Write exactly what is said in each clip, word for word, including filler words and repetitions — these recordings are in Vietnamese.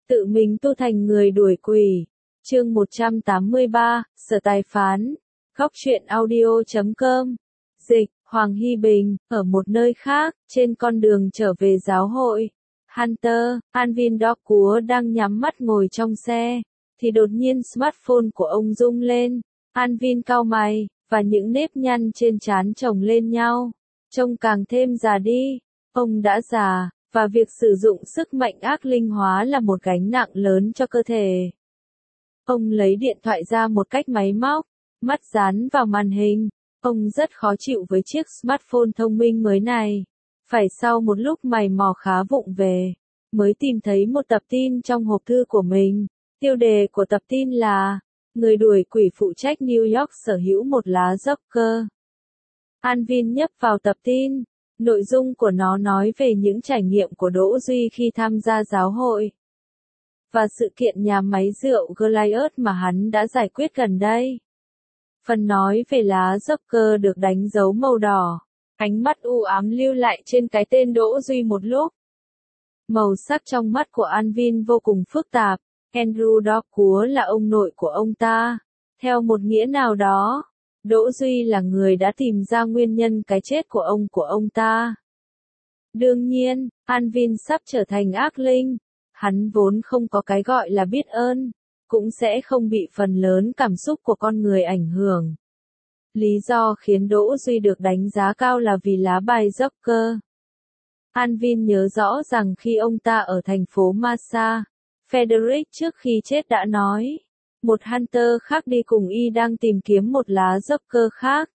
Tự mình tu thành người đuổi quỷ. Chương một trăm tám mươi ba, Sở Tài Phán. Góc truyện audio chấm com. Dịch, Hoàng Hy Bình, ở một nơi khác, trên con đường trở về giáo hội. Hunter, Alvin Dorcua đang nhắm mắt ngồi trong xe, thì đột nhiên smartphone của ông rung lên. Alvin cau mày, và những nếp nhăn trên trán chồng lên nhau, trông càng thêm già đi. Ông đã già, và việc sử dụng sức mạnh ác linh hóa là một gánh nặng lớn cho cơ thể. Ông lấy điện thoại ra một cách máy móc, mắt dán vào màn hình. Ông rất khó chịu với chiếc smartphone thông minh mới này. Phải sau một lúc mày mò khá vụng về, mới tìm thấy một tập tin trong hộp thư của mình. Tiêu đề của tập tin là người đuổi quỷ phụ trách New York sở hữu một lá Joker. Alvin nhấp vào tập tin. Nội dung của nó nói về những trải nghiệm của Đỗ Duy khi tham gia giáo hội, và sự kiện nhà máy rượu Goliath mà hắn đã giải quyết gần đây. Phần nói về lá Joker được đánh dấu màu đỏ. Ánh mắt u ám lưu lại trên cái tên Đỗ Duy một lúc. Màu sắc trong mắt của Alvin vô cùng phức tạp. Andrew Dorcua là ông nội của ông ta. Theo một nghĩa nào đó, Đỗ Duy là người đã tìm ra nguyên nhân cái chết của ông của ông ta. Đương nhiên, Alvin sắp trở thành ác linh. Hắn vốn không có cái gọi là biết ơn, cũng sẽ không bị phần lớn cảm xúc của con người ảnh hưởng. Lý do khiến Đỗ Duy được đánh giá cao là vì lá bài Joker. Alvin nhớ rõ rằng khi ông ta ở thành phố Massa, Frederick trước khi chết đã nói, một Hunter khác đi cùng y đang tìm kiếm một lá Joker khác.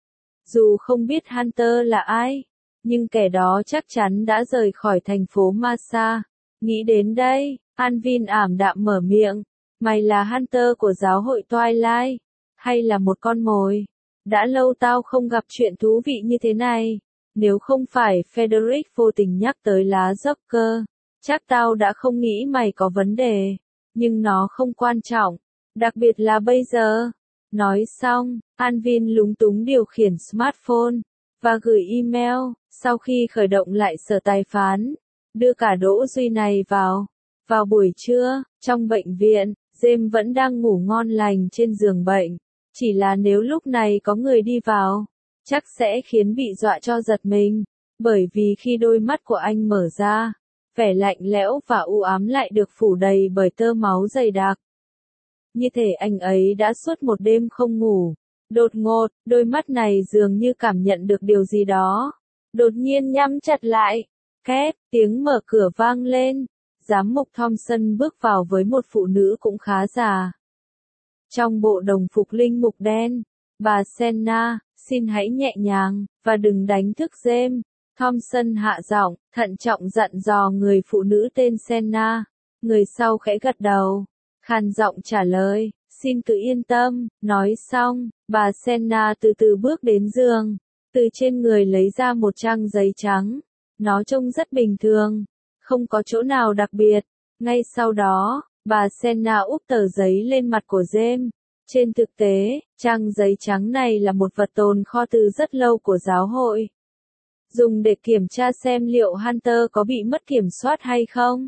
Dù không biết Hunter là ai, nhưng kẻ đó chắc chắn đã rời khỏi thành phố Massa. Nghĩ đến đây, Alvin ảm đạm mở miệng, mày là Hunter của giáo hội Twilight, hay là một con mồi? Đã lâu tao không gặp chuyện thú vị như thế này. Nếu không phải Frederick vô tình nhắc tới lá Joker, chắc tao đã không nghĩ mày có vấn đề. Nhưng nó không quan trọng, đặc biệt là bây giờ. Nói xong, Alvin lúng túng điều khiển smartphone, và gửi email. Sau khi khởi động lại Sở Tài Phán, đưa cả Đỗ Duy này vào. Vào buổi trưa, trong bệnh viện, James vẫn đang ngủ ngon lành trên giường bệnh. Chỉ là nếu lúc này có người đi vào, chắc sẽ khiến bị dọa cho giật mình. Bởi vì khi đôi mắt của anh mở ra, vẻ lạnh lẽo và u ám lại được phủ đầy bởi tơ máu dày đặc. Như thể anh ấy đã suốt một đêm không ngủ. Đột ngột, đôi mắt này dường như cảm nhận được điều gì đó. Đột nhiên nhắm chặt lại. Két, tiếng mở cửa vang lên. Giám mục Thompson bước vào với một phụ nữ cũng khá già. Trong bộ đồng phục linh mục đen, bà Senna, xin hãy nhẹ nhàng, và đừng đánh thức James. Thompson hạ giọng, thận trọng dặn dò người phụ nữ tên Senna. Người sau khẽ gật đầu, khàn giọng trả lời, xin cứ yên tâm. Nói xong, bà Senna từ từ bước đến giường, từ trên người lấy ra một trang giấy trắng. Nó trông rất bình thường, không có chỗ nào đặc biệt. Ngay sau đó, bà Senna úp tờ giấy lên mặt của James. Trên thực tế, trang giấy trắng này là một vật tồn kho từ rất lâu của giáo hội, dùng để kiểm tra xem liệu Hunter có bị mất kiểm soát hay không,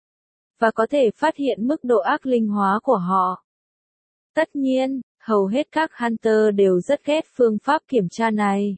và có thể phát hiện mức độ ác linh hóa của họ. Tất nhiên, hầu hết các Hunter đều rất ghét phương pháp kiểm tra này.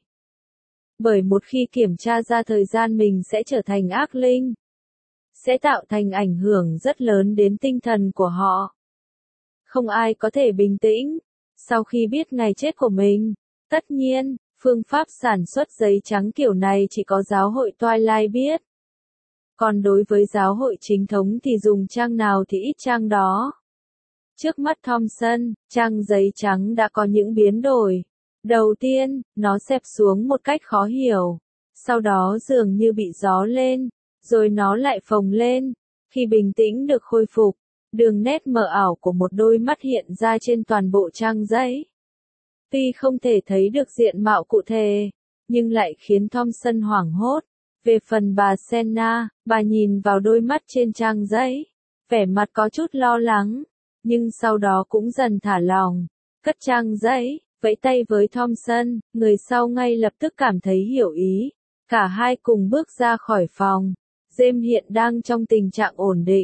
Bởi một khi kiểm tra ra thời gian mình sẽ trở thành ác linh, sẽ tạo thành ảnh hưởng rất lớn đến tinh thần của họ. Không ai có thể bình tĩnh sau khi biết ngày chết của mình. Tất nhiên, phương pháp sản xuất giấy trắng kiểu này chỉ có giáo hội Twilight biết. Còn đối với giáo hội chính thống thì dùng trang nào thì ít trang đó. Trước mắt Thompson, trang giấy trắng đã có những biến đổi. Đầu tiên, nó xẹp xuống một cách khó hiểu. Sau đó dường như bị gió lên, rồi nó lại phồng lên. Khi bình tĩnh được khôi phục, đường nét mờ ảo của một đôi mắt hiện ra trên toàn bộ trang giấy. Tuy không thể thấy được diện mạo cụ thể, nhưng lại khiến Thompson hoảng hốt. Về phần bà Senna, bà nhìn vào đôi mắt trên trang giấy, vẻ mặt có chút lo lắng, nhưng sau đó cũng dần thả lòng, cất trang giấy, vẫy tay với Thompson. Người sau ngay lập tức cảm thấy hiểu ý. Cả hai cùng bước ra khỏi phòng. James hiện đang trong tình trạng ổn định,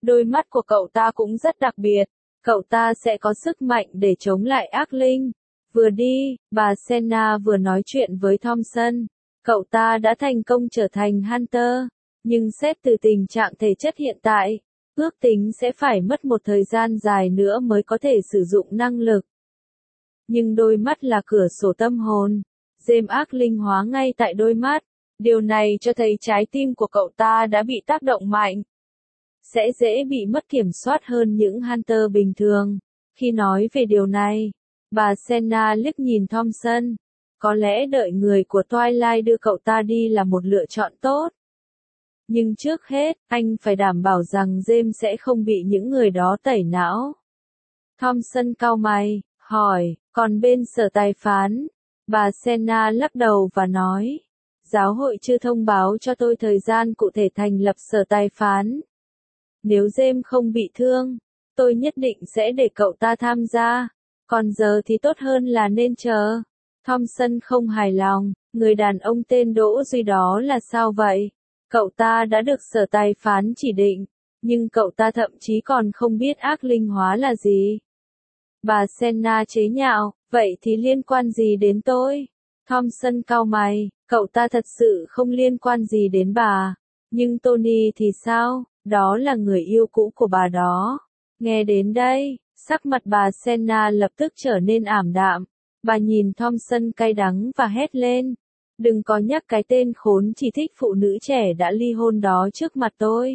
Đôi mắt của cậu ta cũng rất đặc biệt, cậu ta sẽ có sức mạnh để chống lại ác linh. Vừa đi, bà Senna vừa nói chuyện với Thompson. Cậu ta đã thành công trở thành Hunter, nhưng xét từ tình trạng thể chất hiện tại, ước tính sẽ phải mất một thời gian dài nữa mới có thể sử dụng năng lực. Nhưng đôi mắt là cửa sổ tâm hồn. James ác linh hóa ngay tại đôi mắt. Điều này cho thấy trái tim của cậu ta đã bị tác động mạnh. Sẽ dễ bị mất kiểm soát hơn những Hunter bình thường. Khi nói về điều này, bà Senna liếc nhìn Thompson. Có lẽ đợi người của Twilight đưa cậu ta đi là một lựa chọn tốt. Nhưng trước hết, anh phải đảm bảo rằng James sẽ không bị những người đó tẩy não. Thompson cau mày, hỏi, còn bên sở tài phán? Bà Senna lắc đầu và nói, giáo hội chưa thông báo cho tôi thời gian cụ thể thành lập sở tài phán. Nếu James không bị thương, tôi nhất định sẽ để cậu ta tham gia. Còn giờ thì tốt hơn là nên chờ. Thompson không hài lòng, người đàn ông tên Đỗ Duy đó là sao vậy? Cậu ta đã được sở tài phán chỉ định, nhưng cậu ta thậm chí còn không biết ác linh hóa là gì. Bà Senna chế nhạo, vậy thì liên quan gì đến tôi? Thompson cau mày, cậu ta thật sự không liên quan gì đến bà. Nhưng Tony thì sao? Đó là người yêu cũ của bà đó. Nghe đến đây, sắc mặt bà Senna lập tức trở nên ảm đạm. Bà nhìn Thompson cay đắng và hét lên. Đừng có nhắc cái tên khốn chỉ thích phụ nữ trẻ đã ly hôn đó trước mặt tôi.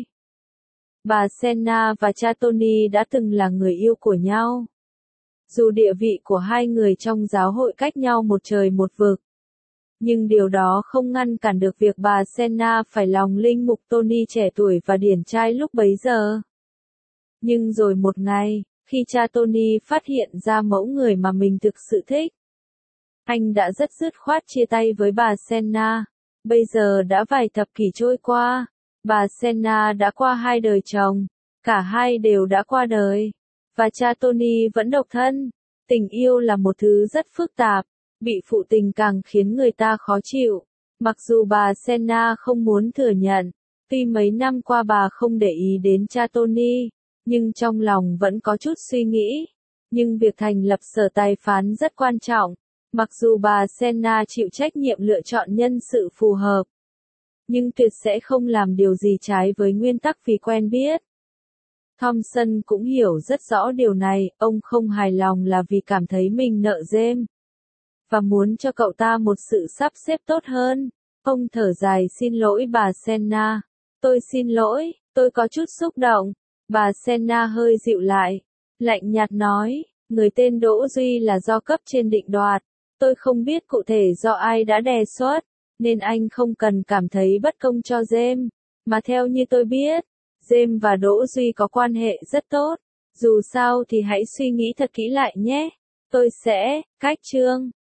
Bà Senna và cha Tony đã từng là người yêu của nhau. Dù địa vị của hai người trong giáo hội cách nhau một trời một vực. Nhưng điều đó không ngăn cản được việc bà Senna phải lòng linh mục Tony trẻ tuổi và điển trai lúc bấy giờ. Nhưng rồi một ngày, khi cha Tony phát hiện ra mẫu người mà mình thực sự thích, anh đã rất dứt khoát chia tay với bà Senna. Bây giờ đã vài thập kỷ trôi qua, bà Senna đã qua hai đời chồng, cả hai đều đã qua đời, và cha Tony vẫn độc thân. Tình yêu là một thứ rất phức tạp, bị phụ tình càng khiến người ta khó chịu. Mặc dù bà Senna không muốn thừa nhận, tuy mấy năm qua bà không để ý đến cha Tony, nhưng trong lòng vẫn có chút suy nghĩ. Nhưng việc thành lập sở tài phán rất quan trọng. Mặc dù bà Senna chịu trách nhiệm lựa chọn nhân sự phù hợp, nhưng tuyệt sẽ không làm điều gì trái với nguyên tắc vì quen biết. Thompson cũng hiểu rất rõ điều này, ông không hài lòng là vì cảm thấy mình nợ James, và muốn cho cậu ta một sự sắp xếp tốt hơn. Ông thở dài xin lỗi bà Senna. Tôi xin lỗi, tôi có chút xúc động. Bà Senna hơi dịu lại, lạnh nhạt nói, người tên Đỗ Duy là do cấp trên định đoạt. Tôi không biết cụ thể do ai đã đề xuất, nên anh không cần cảm thấy bất công cho James. Mà theo như tôi biết, James và Đỗ Duy có quan hệ rất tốt. Dù sao thì hãy suy nghĩ thật kỹ lại nhé. Tôi sẽ, cách chương.